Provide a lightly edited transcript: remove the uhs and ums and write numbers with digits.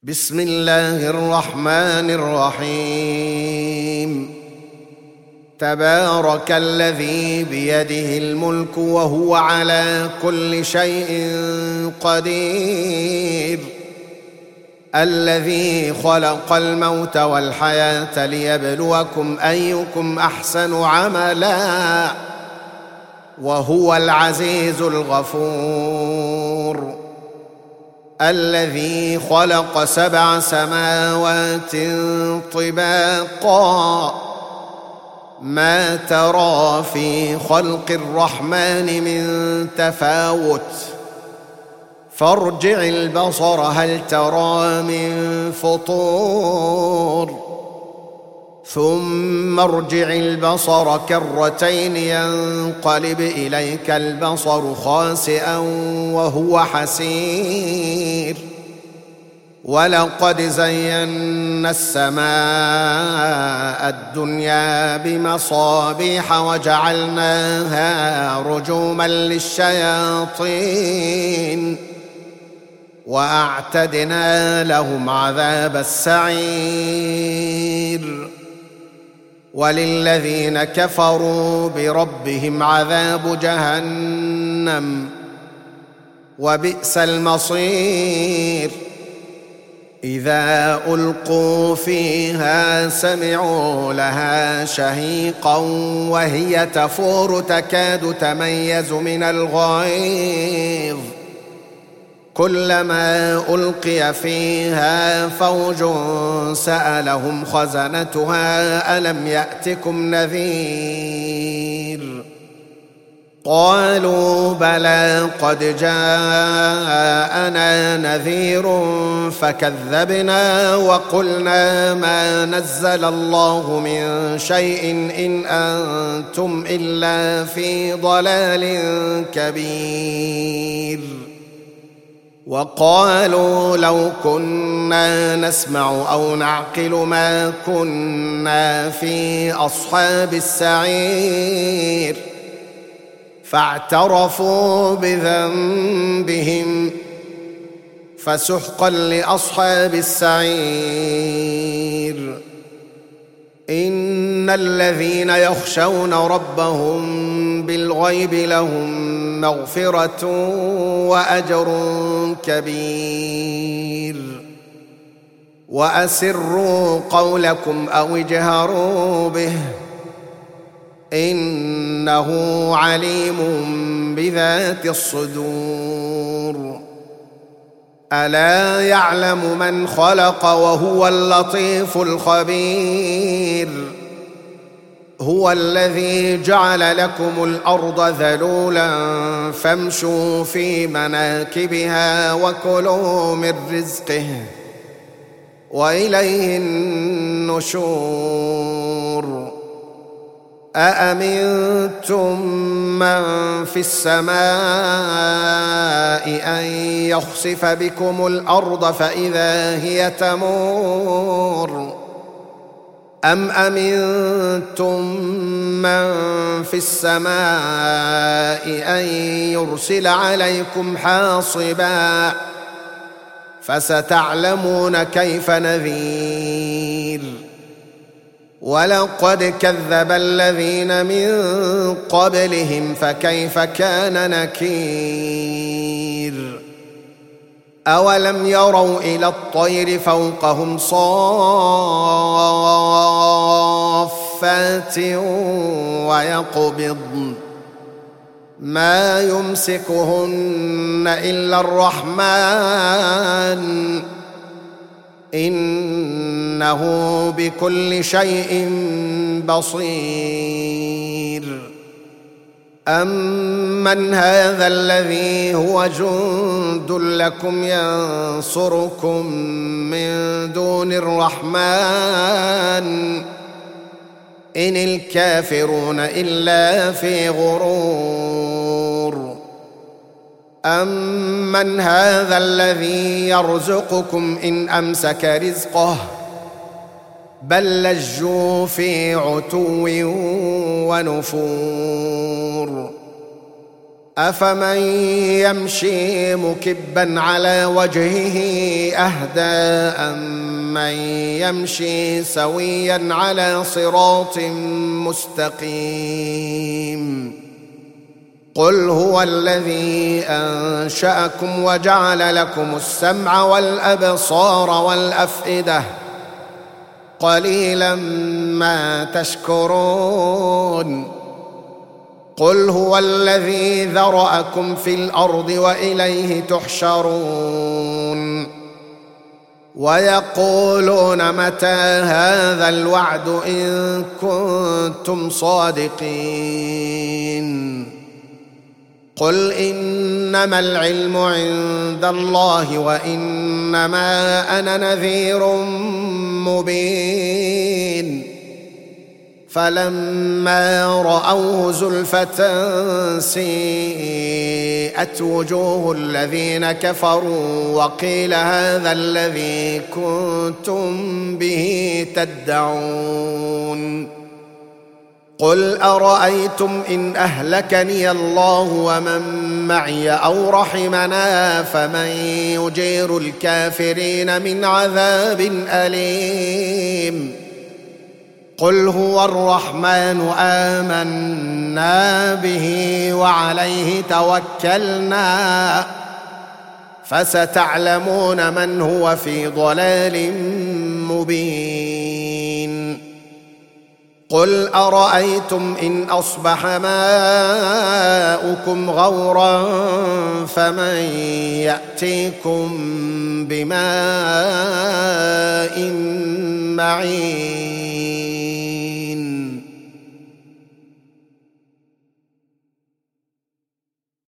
بسم الله الرحمن الرحيم. تبارك الذي بيده الملك وهو على كل شيء قدير، الذي خلق الموت والحياة ليبلوكم أيكم أحسن عملا وهو العزيز الغفور، الذي خلق 7 سماوات طباقا، ما ترى في خلق الرحمن من تفاوت، فارجع البصر هل ترى من فطور، ثم ارجع البصر كرتين ينقلب إليك البصر خاسئا وهو حسير، ولقد زينا السماء الدنيا بمصابيح وجعلناها رجوما للشياطين وأعتدنا لهم عذاب السعير، وللذين كفروا بربهم عذاب جهنم وبئس المصير. إذا ألقوا فيها سمعوا لها شهيقا وهي تفور تكاد تميز من الغيظ، كلما ألقي فيها فوج سألهم خزنتها ألم يأتكم نذير، قالوا بلى قد جاءنا نذير فكذبنا وقلنا ما نزل الله من شيء إن أنتم إلا في ضلال كبير، وقالوا لو كنا نسمع أو نعقل ما كنا في أصحاب السعير، فاعترفوا بذنبهم فسحقا لأصحاب السعير. إن الذين يخشون ربهم بالغيب لهم مغفرة وأجر كبير، وأسروا قولكم أو اجهروا به إنه عليم بذات الصدور. ألا يعلم من خلق وهو اللطيف الخبير، هو الذي جعل لكم الأرض ذلولا فامشوا في مناكبها وكلوا من رزقه وإليه النشور. أأمنتم من في السماء أن يخسف بكم الأرض فإذا هي تمور، أم أمنتم من في السماء أن يرسل عليكم حاصبا، فستعلمون كيف نذير. ولقد كذب الذين من قبلهم فكيف كان نكير. أولم يروا إلى الطير فوقهم صافات ويقبضن ما يمسكهن إلا الرحمن إنه بكل شيء بصير. أمن هذا الذي هو جند لكم ينصركم من دون الرحمن إن الكافرون إلا في غرور. أمن هذا الذي يرزقكم إن أمسك رزقه بل لجوا في عتو ونفور. أفمن يمشي مكبا على وجهه أهدى أمن يمشي سويا على صراط مستقيم قل هو الذي أنشأكم وجعل لكم السمع والأبصار والأفئدة قليلا ما تشكرون قل هو الذي ذرأكم في الأرض وإليه تحشرون ويقولون متى هذا الوعد إن كنتم صادقين قل إنما العلم عند الله وإنما أنا نذير مبين فلما رأوه زلفة سيئت وجوه الذين كفروا وقيل هذا الذي كنتم به تدعون قل أرأيتم إن أهلكني الله ومن معي أو رحمنا فمن يجير الكافرين من عذاب أليم قل هو الرحمن آمنا به وعليه توكلنا فستعلمون من هو في ضلال مبين قل أرأيتم إن أصبح ماؤكم غورا فمن يأتيكم بماء معين